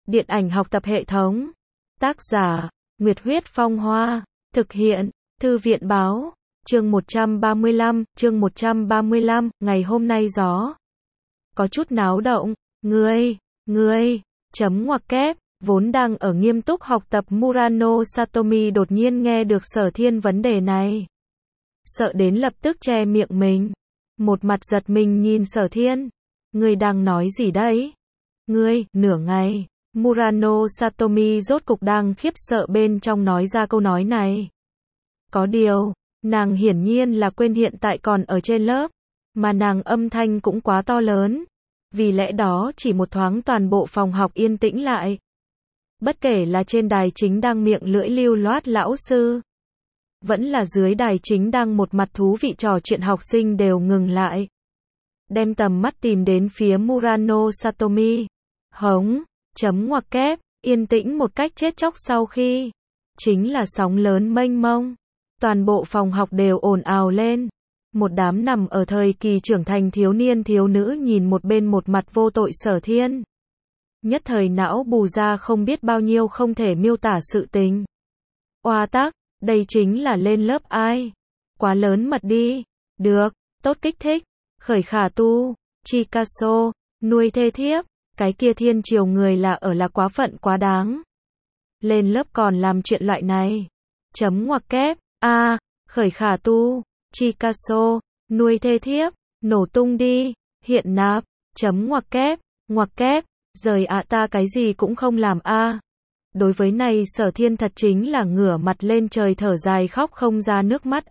Điện ảnh học tập hệ thống. Tác giả, Nguyệt Huyết Phong Hoa. Thực hiện, Thư viện Báo. Chương 135, ngày hôm nay gió có chút náo động. Ngươi, chấm ngoặc kép, vốn đang ở nghiêm túc học tập Murano Satomi đột nhiên nghe được Sở Thiên vấn đề này. Sợ đến lập tức che miệng mình. Một mặt giật mình nhìn Sở Thiên. Ngươi đang nói gì đấy? Nửa ngày, Murano Satomi rốt cục đang khiếp sợ bên trong nói ra câu nói này. Có điều, nàng hiển nhiên là quên hiện tại còn ở trên lớp, mà nàng âm thanh cũng quá to lớn. Vì lẽ đó chỉ một thoáng toàn bộ phòng học yên tĩnh lại. Bất kể là trên đài chính đang miệng lưỡi lưu loát lão sư, vẫn là dưới đài chính đang một mặt thú vị trò chuyện học sinh đều ngừng lại. Đem tầm mắt tìm đến phía Murano Satomi. Hống, chấm ngoặc kép, yên tĩnh một cách chết chóc sau khi. Chính là sóng lớn mênh mông. Toàn bộ phòng học đều ồn ào lên. Một đám nằm ở thời kỳ trưởng thành thiếu niên thiếu nữ nhìn một bên một mặt vô tội Sở Thiên. Nhất thời não bù ra không biết bao nhiêu không thể miêu tả sự tình. Oa tắc, đây chính là lên lớp ai? Quá lớn mật đi. Được, tốt kích thích. Khởi khả tu, Chicasso, nuôi thê thiếp. Cái kia thiên triều người là quá phận quá đáng. Lên lớp còn làm chuyện loại này. Chấm ngoặc kép, khởi khả tu, Chicasso, nuôi thê thiếp, nổ tung đi, hiện nạp, chấm ngoặc kép, rời ta cái gì cũng không làm Đối với này Sở Thiên thật chính là ngửa mặt lên trời thở dài khóc không ra nước mắt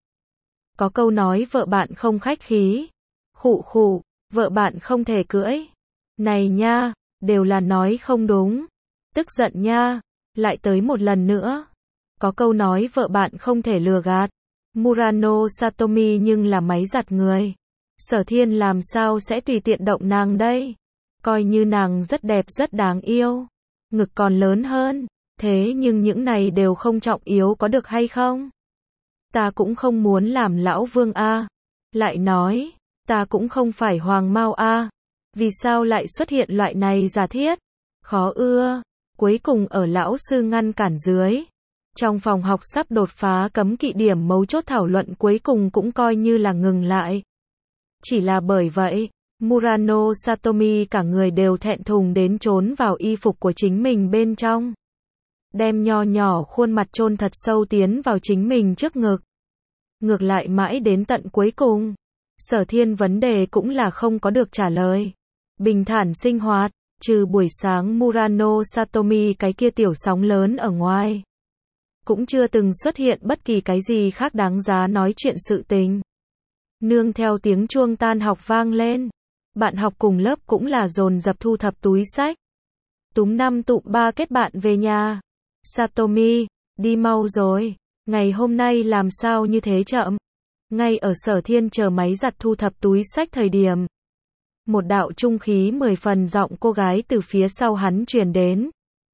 Có câu nói vợ bạn không khách khí. Khụ, vợ bạn không thể cưỡi. Này nha, đều là nói không đúng. Tức giận nha, lại tới một lần nữa. Có câu nói vợ bạn không thể lừa gạt. Murano Satomi nhưng là máy giặt người. Sở Thiên làm sao sẽ tùy tiện động nàng đây? Coi như nàng rất đẹp rất đáng yêu. Ngực còn lớn hơn. Thế nhưng những này đều không trọng yếu có được hay không? Ta cũng không muốn làm lão vương Lại nói, ta cũng không phải hoàng mao Vì sao lại xuất hiện loại này giả thiết? Khó ưa. Cuối cùng ở lão sư ngăn cản dưới. Trong phòng học sắp đột phá cấm kỵ điểm mấu chốt thảo luận cuối cùng cũng coi như là ngừng lại. Chỉ là bởi vậy, Murano Satomi cả người đều thẹn thùng đến trốn vào y phục của chính mình bên trong. Đem nho nhỏ khuôn mặt chôn thật sâu tiến vào chính mình trước ngực. Ngược lại mãi đến tận cuối cùng. Sở Thiên vấn đề cũng là không có được trả lời. Bình thản sinh hoạt, trừ buổi sáng Murano Satomi cái kia tiểu sóng lớn ở ngoài. Cũng chưa từng xuất hiện bất kỳ cái gì khác đáng giá nói chuyện sự tình. Nương theo tiếng chuông tan học vang lên. Bạn học cùng lớp cũng là dồn dập thu thập túi sách. Túm 5 tụm 3 kết bạn về nhà. Satomi, đi mau rồi. Ngày hôm nay làm sao như thế chậm? Ngay ở Sở Thiên chờ máy giặt thu thập túi sách thời điểm. Một đạo trung khí 10 phần giọng cô gái từ phía sau hắn truyền đến.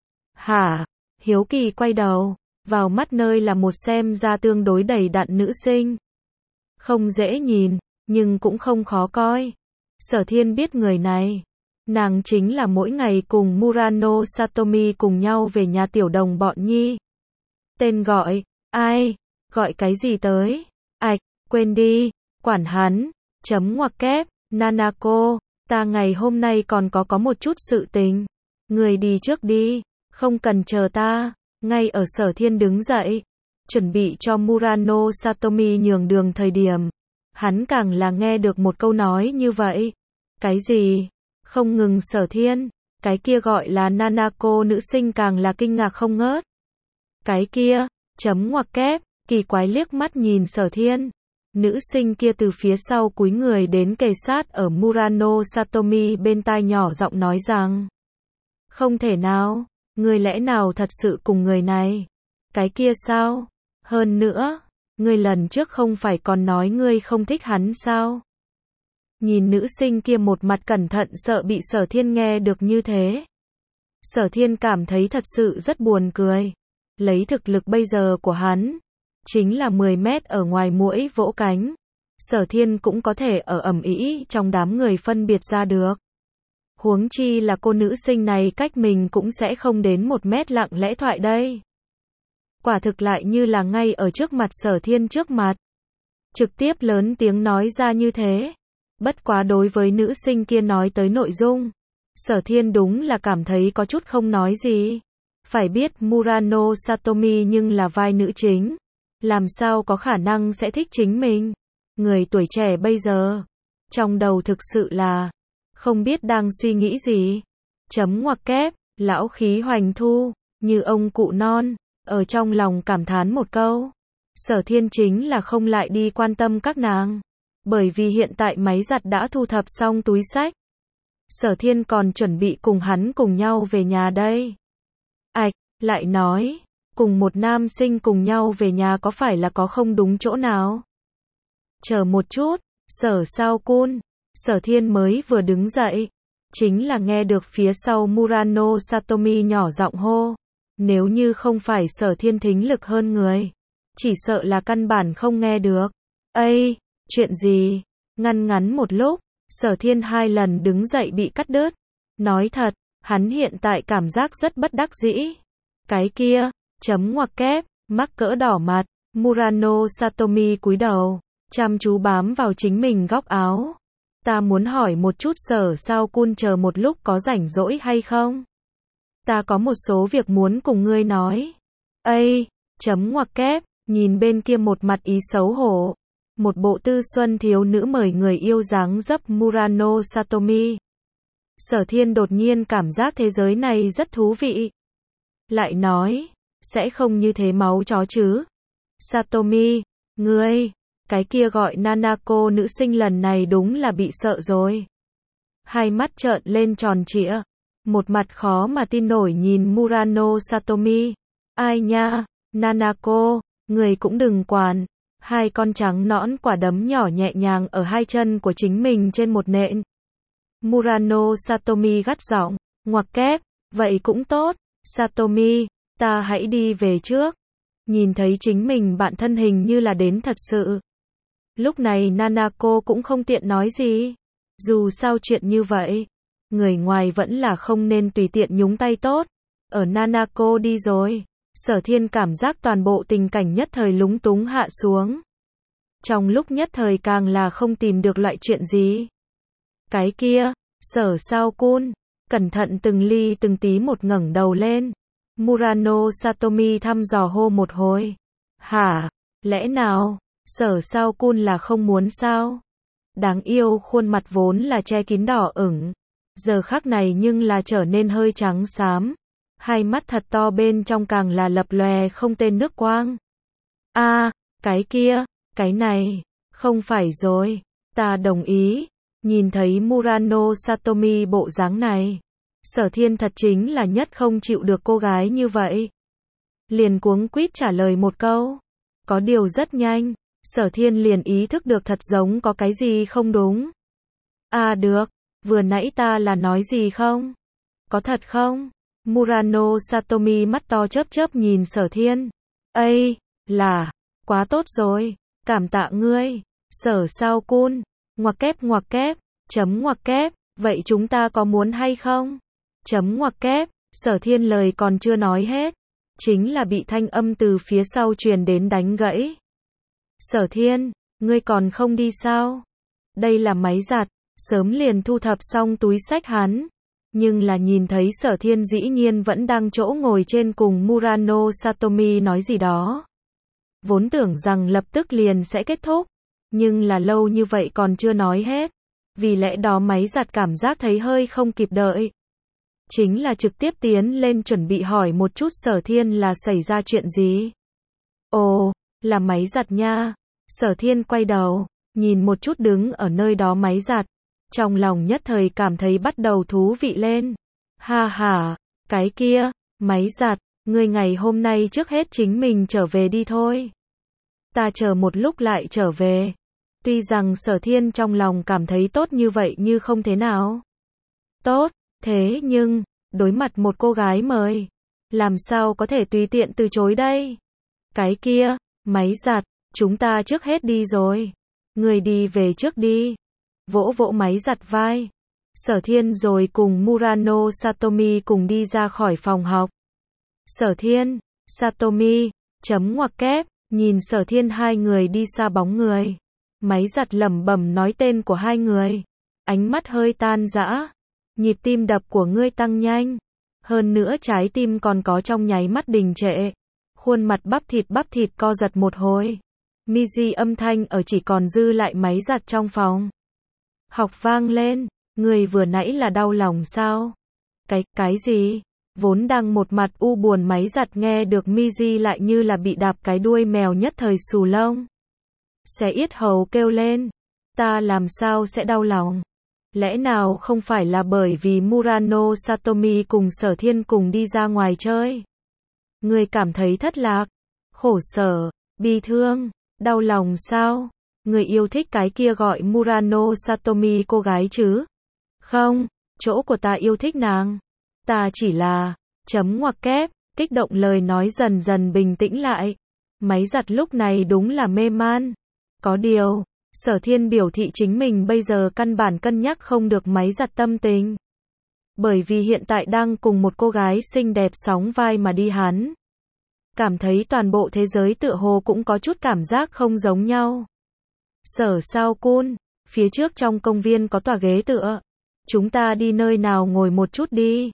Hả? Hiếu kỳ quay đầu. Vào mắt nơi là một xem ra tương đối đầy đặn nữ sinh. Không dễ nhìn, nhưng cũng không khó coi. Sở Thiên biết người này. Nàng chính là mỗi ngày cùng Murano Satomi cùng nhau về nhà tiểu đồng bọn nhi. Tên gọi, ai? Gọi cái gì tới? Quên đi, quản hắn, chấm ngoặc kép, Nanako, ta ngày hôm nay còn có một chút sự tình. Người đi trước đi, không cần chờ ta. Ngay ở Sở Thiên đứng dậy, chuẩn bị cho Murano Satomi nhường đường thời điểm. Hắn càng là nghe được một câu nói như vậy. Cái gì? Không ngừng Sở Thiên, cái kia gọi là Nanako nữ sinh càng là kinh ngạc không ngớt. Cái kia, chấm ngoặc kép, kỳ quái liếc mắt nhìn Sở Thiên. Nữ sinh kia từ phía sau cúi người đến kề sát ở Murano Satomi bên tai nhỏ giọng nói rằng. Không thể nào, ngươi lẽ nào thật sự cùng người này? Cái kia sao? Hơn nữa, ngươi lần trước không phải còn nói ngươi không thích hắn sao? Nhìn nữ sinh kia một mặt cẩn thận sợ bị Sở Thiên nghe được như thế. Sở Thiên cảm thấy thật sự rất buồn cười. Lấy thực lực bây giờ của hắn, chính là 10 mét ở ngoài muỗi vỗ cánh. Sở Thiên cũng có thể ở ầm ĩ trong đám người phân biệt ra được. Huống chi là cô nữ sinh này cách mình cũng sẽ không đến 1 mét lặng lẽ thoại đây. Quả thực lại như là ngay ở trước mặt Sở Thiên trước mặt. Trực tiếp lớn tiếng nói ra như thế. Bất quá đối với nữ sinh kia nói tới nội dung, Sở Thiên đúng là cảm thấy có chút không nói gì. Phải biết Murano Satomi nhưng là vai nữ chính. Làm sao có khả năng sẽ thích chính mình. Người tuổi trẻ bây giờ, trong đầu thực sự là không biết đang suy nghĩ gì. Chấm ngoặc kép, lão khí hoành thu, như ông cụ non, ở trong lòng cảm thán một câu. Sở Thiên chính là không lại đi quan tâm các nàng. Bởi vì hiện tại máy giặt đã thu thập xong túi xách. Sở Thiên còn chuẩn bị cùng hắn cùng nhau về nhà đây. Ảch, lại nói, cùng một nam sinh cùng nhau về nhà có phải là có không đúng chỗ nào? Chờ một chút, Sở Sao Kun. Sở Thiên mới vừa đứng dậy, chính là nghe được phía sau Murano Satomi nhỏ giọng hô. Nếu như không phải Sở Thiên thính lực hơn người, chỉ sợ là căn bản không nghe được. Ây, chuyện gì? Ngăn ngắn một lúc, Sở Thiên 2 lần đứng dậy bị cắt đứt. Nói thật, hắn hiện tại cảm giác rất bất đắc dĩ. Cái kia, chấm ngoặc kép, mắc cỡ đỏ mặt, Murano Satomi cúi đầu, chăm chú bám vào chính mình góc áo. Ta muốn hỏi một chút Sở Sao Kun chờ một lúc có rảnh rỗi hay không? Ta có một số việc muốn cùng ngươi nói. Ây, chấm ngoặc kép, nhìn bên kia một mặt ý xấu hổ. Một bộ tư xuân thiếu nữ mời người yêu dáng dấp Murano Satomi. Sở Thiên đột nhiên cảm giác thế giới này rất thú vị. Lại nói, sẽ không như thế máu chó chứ. Satomi, ngươi, cái kia gọi Nanako nữ sinh lần này đúng là bị sợ rồi. Hai mắt trợn lên tròn trịa. Một mặt khó mà tin nổi nhìn Murano Satomi. Ai nha, Nanako, người cũng đừng quản. Hai con trắng nõn quả đấm nhỏ nhẹ nhàng ở hai chân của chính mình trên một nện. Murano Satomi gắt giọng, ngoặc kép, vậy cũng tốt, Satomi, ta hãy đi về trước. Nhìn thấy chính mình bạn thân hình như là đến thật sự. Lúc này Nanako cũng không tiện nói gì. Dù sao chuyện như vậy, người ngoài vẫn là không nên tùy tiện nhúng tay tốt. Ở Nanako đi rồi, Sở Thiên cảm giác toàn bộ tình cảnh nhất thời lúng túng hạ xuống. Trong lúc nhất thời càng là không tìm được loại chuyện gì. Cái kia, Sở Sao Kun, cẩn thận từng ly từng tí một ngẩng đầu lên. Murano Satomi thăm dò hô một hồi. Hả? Lẽ nào, Sở Sao Kun là không muốn sao? Đáng yêu khuôn mặt vốn là che kín đỏ ửng. Giờ khắc này nhưng là trở nên hơi trắng xám. Hai mắt thật to bên trong càng là lập lòe không tên nước quang. Cái kia, cái này, không phải rồi, ta đồng ý. Nhìn thấy Murano Satomi bộ dáng này, Sở Thiên thật chính là nhất không chịu được cô gái như vậy. Liền cuống quýt trả lời một câu. Có điều rất nhanh, Sở Thiên liền ý thức được thật giống có cái gì không đúng. Được, vừa nãy ta là nói gì không? Có thật không? Murano Satomi mắt to chớp chớp nhìn Sở Thiên. Quá tốt rồi, cảm tạ ngươi, Sở Sao Kun, ngoặc kép, chấm ngoặc kép, vậy chúng ta có muốn hay không? Chấm ngoặc kép, Sở Thiên lời còn chưa nói hết, chính là bị thanh âm từ phía sau truyền đến đánh gãy. Sở Thiên, ngươi còn không đi sao? Đây là máy giặt, sớm liền thu thập xong túi xách hắn. Nhưng là nhìn thấy Sở Thiên dĩ nhiên vẫn đang chỗ ngồi trên cùng Murano Satomi nói gì đó. Vốn tưởng rằng lập tức liền sẽ kết thúc, nhưng là lâu như vậy còn chưa nói hết. Vì lẽ đó máy giặt cảm giác thấy hơi không kịp đợi. Chính là trực tiếp tiến lên chuẩn bị hỏi một chút Sở Thiên là xảy ra chuyện gì. Ồ, là máy giặt nha. Sở Thiên quay đầu, nhìn một chút đứng ở nơi đó máy giặt. Trong lòng nhất thời cảm thấy bắt đầu thú vị lên. Cái kia, máy giặt, ngươi ngày hôm nay trước hết chính mình trở về đi thôi. Ta chờ một lúc lại trở về. Tuy rằng Sở Thiên trong lòng cảm thấy tốt như vậy như không thế nào. Tốt, thế nhưng, đối mặt một cô gái mời, làm sao có thể tùy tiện từ chối đây? Cái kia, máy giặt, chúng ta trước hết đi rồi. Ngươi đi về trước đi. Vỗ vỗ máy giặt vai. Sở Thiên rồi cùng Murano Satomi cùng đi ra khỏi phòng học. Sở Thiên, Satomi, chấm ngoặc kép, nhìn Sở Thiên hai người đi xa bóng người. Máy giặt lẩm bẩm nói tên của hai người. Ánh mắt hơi tan rã. Nhịp tim đập của ngươi tăng nhanh. Hơn nữa trái tim còn có trong nháy mắt đình trệ. Khuôn mặt bắp thịt co giật một hồi. Miji âm thanh ở chỉ còn dư lại máy giặt trong phòng. Học vang lên. Người vừa nãy là đau lòng sao? Cái gì? Vốn đang một mặt u buồn máy giặt nghe được Miji lại như là bị đạp cái đuôi mèo nhất thời xù lông. Xé yết hầu kêu lên. Ta làm sao sẽ đau lòng? Lẽ nào không phải là bởi vì Murano Satomi cùng Sở Thiên cùng đi ra ngoài chơi? Người cảm thấy thất lạc, khổ sở, bi thương, đau lòng sao? Người yêu thích cái kia gọi Murano Satomi cô gái chứ? Không, chỗ của ta yêu thích nàng. Ta chỉ là, chấm ngoặc kép, kích động lời nói dần dần bình tĩnh lại. Máy giặt lúc này đúng là mê man. Có điều, Sở Thiên biểu thị chính mình bây giờ căn bản cân nhắc không được máy giặt tâm tình. Bởi vì hiện tại đang cùng một cô gái xinh đẹp sóng vai mà đi hắn. Cảm thấy toàn bộ thế giới tựa hồ cũng có chút cảm giác không giống nhau. Sở sao cun, phía trước trong công viên có tòa ghế tựa. Chúng ta đi nơi nào ngồi một chút đi.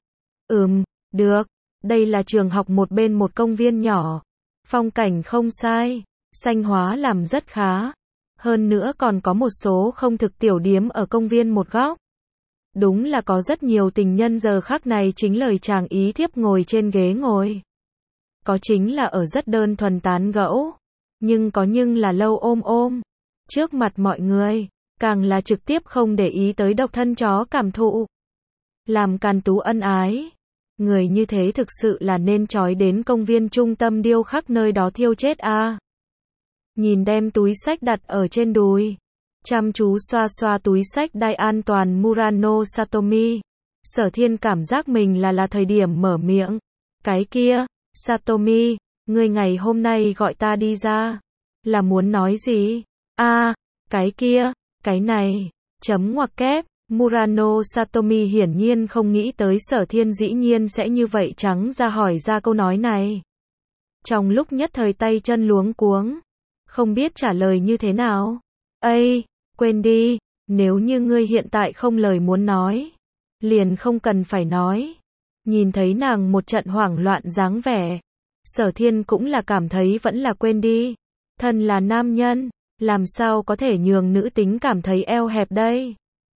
Được. Đây là trường học một bên một công viên nhỏ. Phong cảnh không sai. Xanh hóa làm rất khá. Hơn nữa còn có một số không thực tiểu điếm ở công viên một góc. Đúng là có rất nhiều tình nhân giờ khắc này chính lời chàng ý thiếp ngồi trên ghế ngồi. Có chính là ở rất đơn thuần tán gẫu. Nhưng là lâu ôm. Trước mặt mọi người. Càng là trực tiếp không để ý tới độc thân chó cảm thụ. Làm càn tú ân ái. Người như thế thực sự là nên trói đến công viên trung tâm điêu khắc nơi đó thiêu chết a. Nhìn đem túi xách đặt ở trên đùi. Chăm chú xoa xoa túi xách đai an toàn Murano Satomi. Sở Thiên cảm giác mình là thời điểm mở miệng. Cái kia, Satomi, ngươi ngày hôm nay gọi ta đi ra. Là muốn nói gì? Cái kia. Cái này, chấm ngoặc kép, Murano Satomi hiển nhiên không nghĩ tới Sở Thiên dĩ nhiên sẽ như vậy trắng ra hỏi ra câu nói này. Trong lúc nhất thời tay chân luống cuống, không biết trả lời như thế nào. Quên đi, nếu như ngươi hiện tại không lời muốn nói, liền không cần phải nói. Nhìn thấy nàng một trận hoảng loạn dáng vẻ, Sở Thiên cũng là cảm thấy vẫn là quên đi. Thân là nam nhân. Làm sao có thể nhường nữ tính cảm thấy eo hẹp đây?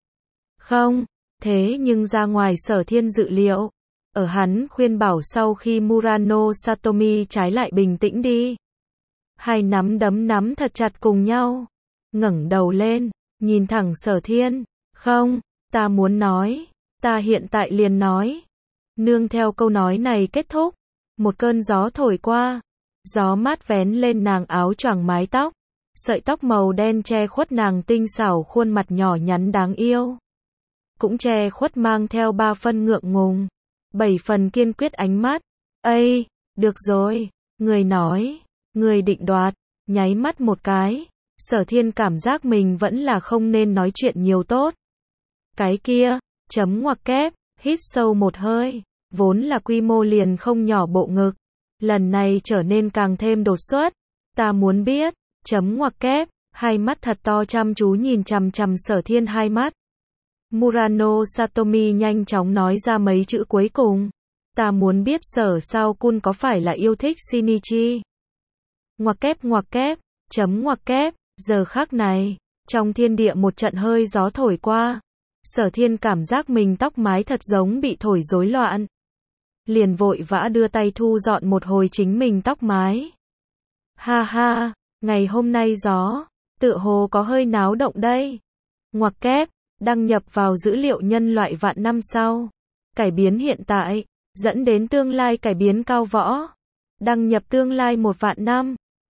Không, thế nhưng ra ngoài Sở Thiên dự liệu. Ở hắn khuyên bảo sau khi Murano Satomi trái lại bình tĩnh đi. Hai nắm đấm nắm thật chặt cùng nhau. Ngẩng đầu lên, nhìn thẳng Sở Thiên. Không, ta muốn nói. Ta hiện tại liền nói. Nương theo câu nói này kết thúc. Một cơn gió thổi qua. Gió mát vén lên nàng áo choàng mái tóc. Sợi tóc màu đen che khuất nàng tinh xảo khuôn mặt nhỏ nhắn đáng yêu. Cũng che khuất mang theo 3 phân ngượng ngùng, 7 phần kiên quyết ánh mắt. Được rồi, người nói, người định đoạt, nháy mắt một cái. Sở Thiên cảm giác mình vẫn là không nên nói chuyện nhiều tốt. Cái kia, chấm ngoặc kép, hít sâu một hơi, vốn là quy mô liền không nhỏ bộ ngực. Lần này trở nên càng thêm đột xuất. Ta muốn biết. Chấm ngoặc kép, hai mắt thật to chăm chú nhìn chằm chằm Sở Thiên hai mắt. Murano Satomi nhanh chóng nói ra mấy chữ cuối cùng. Ta muốn biết Sở sao cun có phải là yêu thích Shinichi? Ngoặc kép, chấm ngoặc kép, giờ khắc này, trong thiên địa một trận hơi gió thổi qua. Sở Thiên cảm giác mình tóc mái thật giống bị thổi rối loạn. Liền vội vã đưa tay thu dọn một hồi chính mình tóc mái. Ha. Ngày hôm nay gió, tựa hồ có hơi náo động đây. Ngoặc kép, đăng nhập vào dữ liệu nhân loại vạn năm sau. Cải biến hiện tại, dẫn đến tương lai cải biến cao võ. Đăng nhập tương lai 1 vạn năm.